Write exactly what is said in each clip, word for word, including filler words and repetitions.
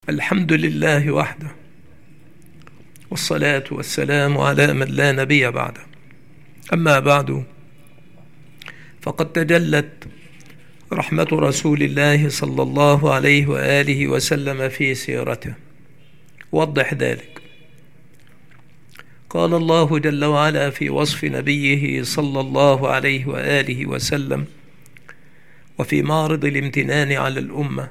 الحمد لله وحده، والصلاة والسلام على من لا نبي بعده. أما بعد، فقد تجلت رحمة رسول الله صلى الله عليه وآله وسلم في سيرته. وضح ذلك. قال الله جل وعلا في وصف نبيه صلى الله عليه وآله وسلم وفي معرض الامتنان على الأمة: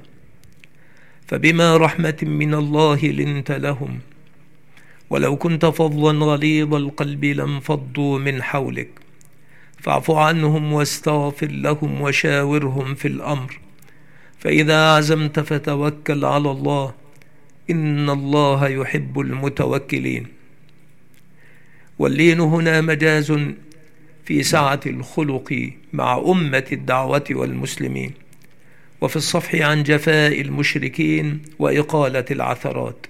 فبما رحمة من الله لنت لهم ولو كنت فظا غليظ القلب لانفضوا من حولك فاعف عنهم واستغفر لهم وشاورهم في الأمر فإذا عزمت فتوكل على الله إن الله يحب المتوكلين. واللين هنا مجاز في سعة الخلق مع أمة الدعوة والمسلمين، وفي الصفح عن جفاء المشركين وإقالة العثرات.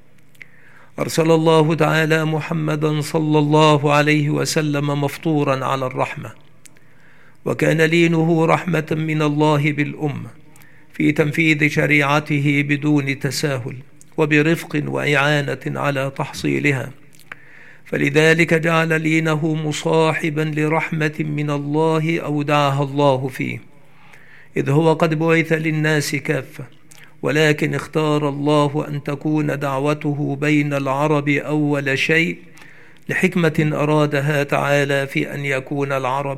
أرسل الله تعالى محمدا صلى الله عليه وسلم مفطورا على الرحمة، وكان لينه رحمة من الله بالأمة في تنفيذ شريعته بدون تساهل وبرفق وإعانة على تحصيلها، فلذلك جعل لينه مصاحبا لرحمة من الله أودعها الله فيه، إذ هو قد بعث للناس كافة، ولكن اختار الله أن تكون دعوته بين العرب أول شيء لحكمة أرادها تعالى في أن يكون العرب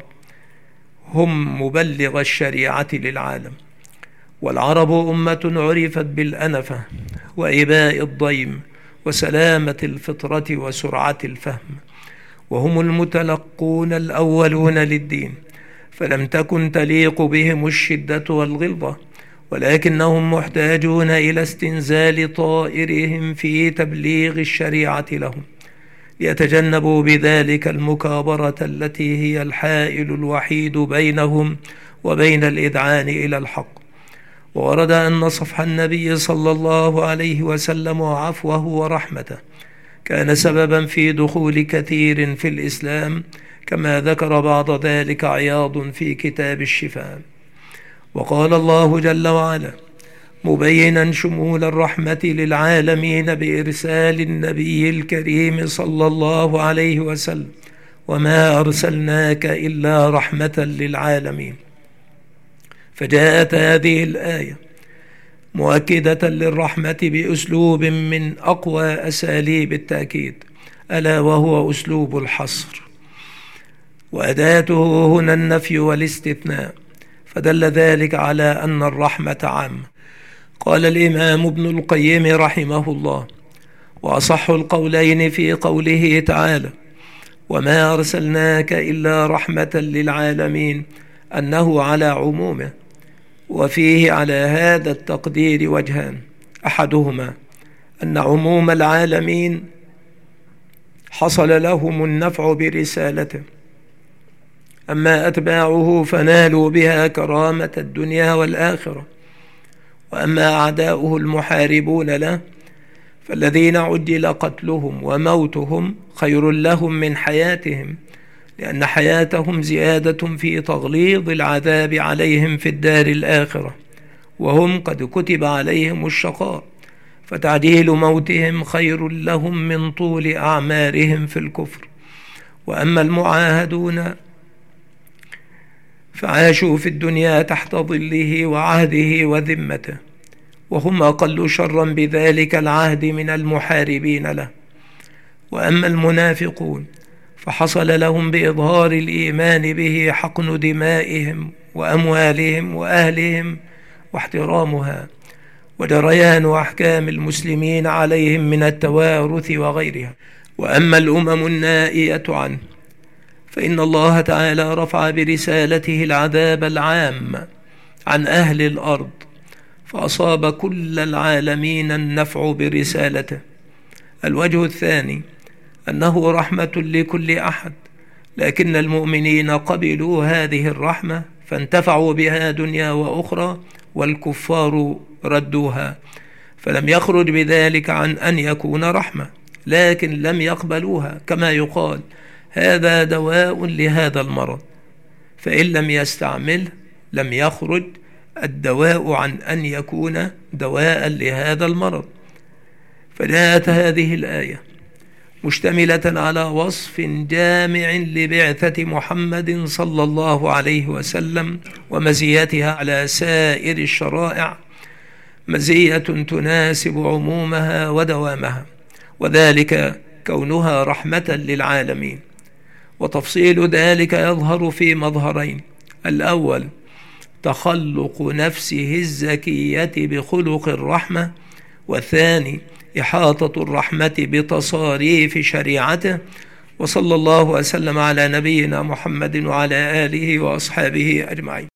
هم مبلغ الشريعة للعالم. والعرب أمة عرفت بالأنفة وإباء الضيم وسلامة الفطرة وسرعة الفهم، وهم المتلقون الأولون للدين، فلم تكن تليق بهم الشدة والغلظة، ولكنهم محتاجون إلى استنزال طائرهم في تبليغ الشريعة لهم، ليتجنبوا بذلك المكابرة التي هي الحائل الوحيد بينهم وبين الإذعان إلى الحق. وورد أن صفح النبي صلى الله عليه وسلم وعفوه ورحمته كان سببا في دخول كثير في الإسلام، كما ذكر بعض ذلك عياض في كتاب الشفاء. وقال الله جل وعلا مبينا شمول الرحمة للعالمين بإرسال النبي الكريم صلى الله عليه وسلم: وما أرسلناك إلا رحمة للعالمين. فجاءت هذه الآية مؤكدة للرحمة بأسلوب من أقوى أساليب التأكيد، ألا وهو أسلوب الحصر، وأداته هنا النفي والاستثناء، فدل ذلك على أن الرحمة عامة. قال الإمام ابن القيم رحمه الله: وأصح القولين في قوله تعالى وما أرسلناك إلا رحمة للعالمين أنه على عمومه، وفيه على هذا التقدير وجهان: أحدهما أن عموم العالمين حصل لهم النفع برسالته، أما أتباعه فنالوا بها كرامة الدنيا والآخرة، وأما أعداؤه المحاربون له فالذين عجل قتلهم وموتهم خير لهم من حياتهم، لأن حياتهم زيادة في تغليظ العذاب عليهم في الدار الآخرة، وهم قد كتب عليهم الشقاء، فتعجيل موتهم خير لهم من طول أعمارهم في الكفر. وأما المعاهدون فعاشوا في الدنيا تحت ظله وعهده وذمته، وهم أقل شرا بذلك العهد من المحاربين له. وأما المنافقون فحصل لهم بإظهار الإيمان به حقن دمائهم وأموالهم وأهلهم واحترامها، وجريان أحكام المسلمين عليهم من التوارث وغيرها. وأما الأمم النائية عنه فإن الله تعالى رفع برسالته العذاب العام عن أهل الأرض، فأصاب كل العالمين النفع برسالته. الوجه الثاني أنه رحمة لكل أحد، لكن المؤمنين قبلوا هذه الرحمة فانتفعوا بها دنيا وأخرى، والكفار ردوها، فلم يخرج بذلك عن أن يكون رحمة، لكن لم يقبلوها، كما يقال هذا دواء لهذا المرض، فإن لم يستعمله لم يخرج الدواء عن أن يكون دواء لهذا المرض. فجاءت هذه الآية مشتملة على وصف جامع لبعثة محمد صلى الله عليه وسلم ومزيتها على سائر الشرائع، مزية تناسب عمومها ودوامها، وذلك كونها رحمة للعالمين. وتفصيل ذلك يظهر في مظهرين: الأول تخلق نفسه الزكية بخلق الرحمة، والثاني إحاطة الرحمة بتصاريف شريعته. وصلى الله وسلم على نبينا محمد وعلى آله وأصحابه أجمعين.